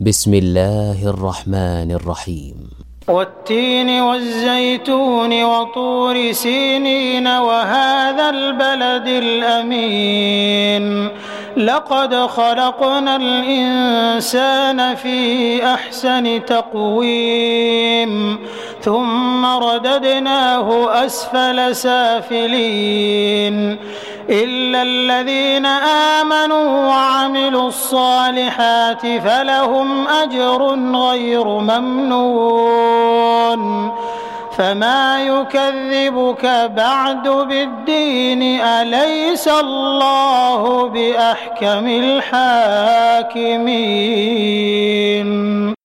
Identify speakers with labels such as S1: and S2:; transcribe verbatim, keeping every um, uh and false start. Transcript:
S1: بسم الله الرحمن الرحيم.
S2: والتين والزيتون وطور سينين وهذا البلد الأمين لقد خلقنا الإنسان في أحسن تقويم ثم رددناه أسفل سافلين إلا الذين آمنوا وعملوا الصالحات فلهم أجر غير ممنون فما يكذبك بعد بالدين أليس الله بأحكم الحاكمين.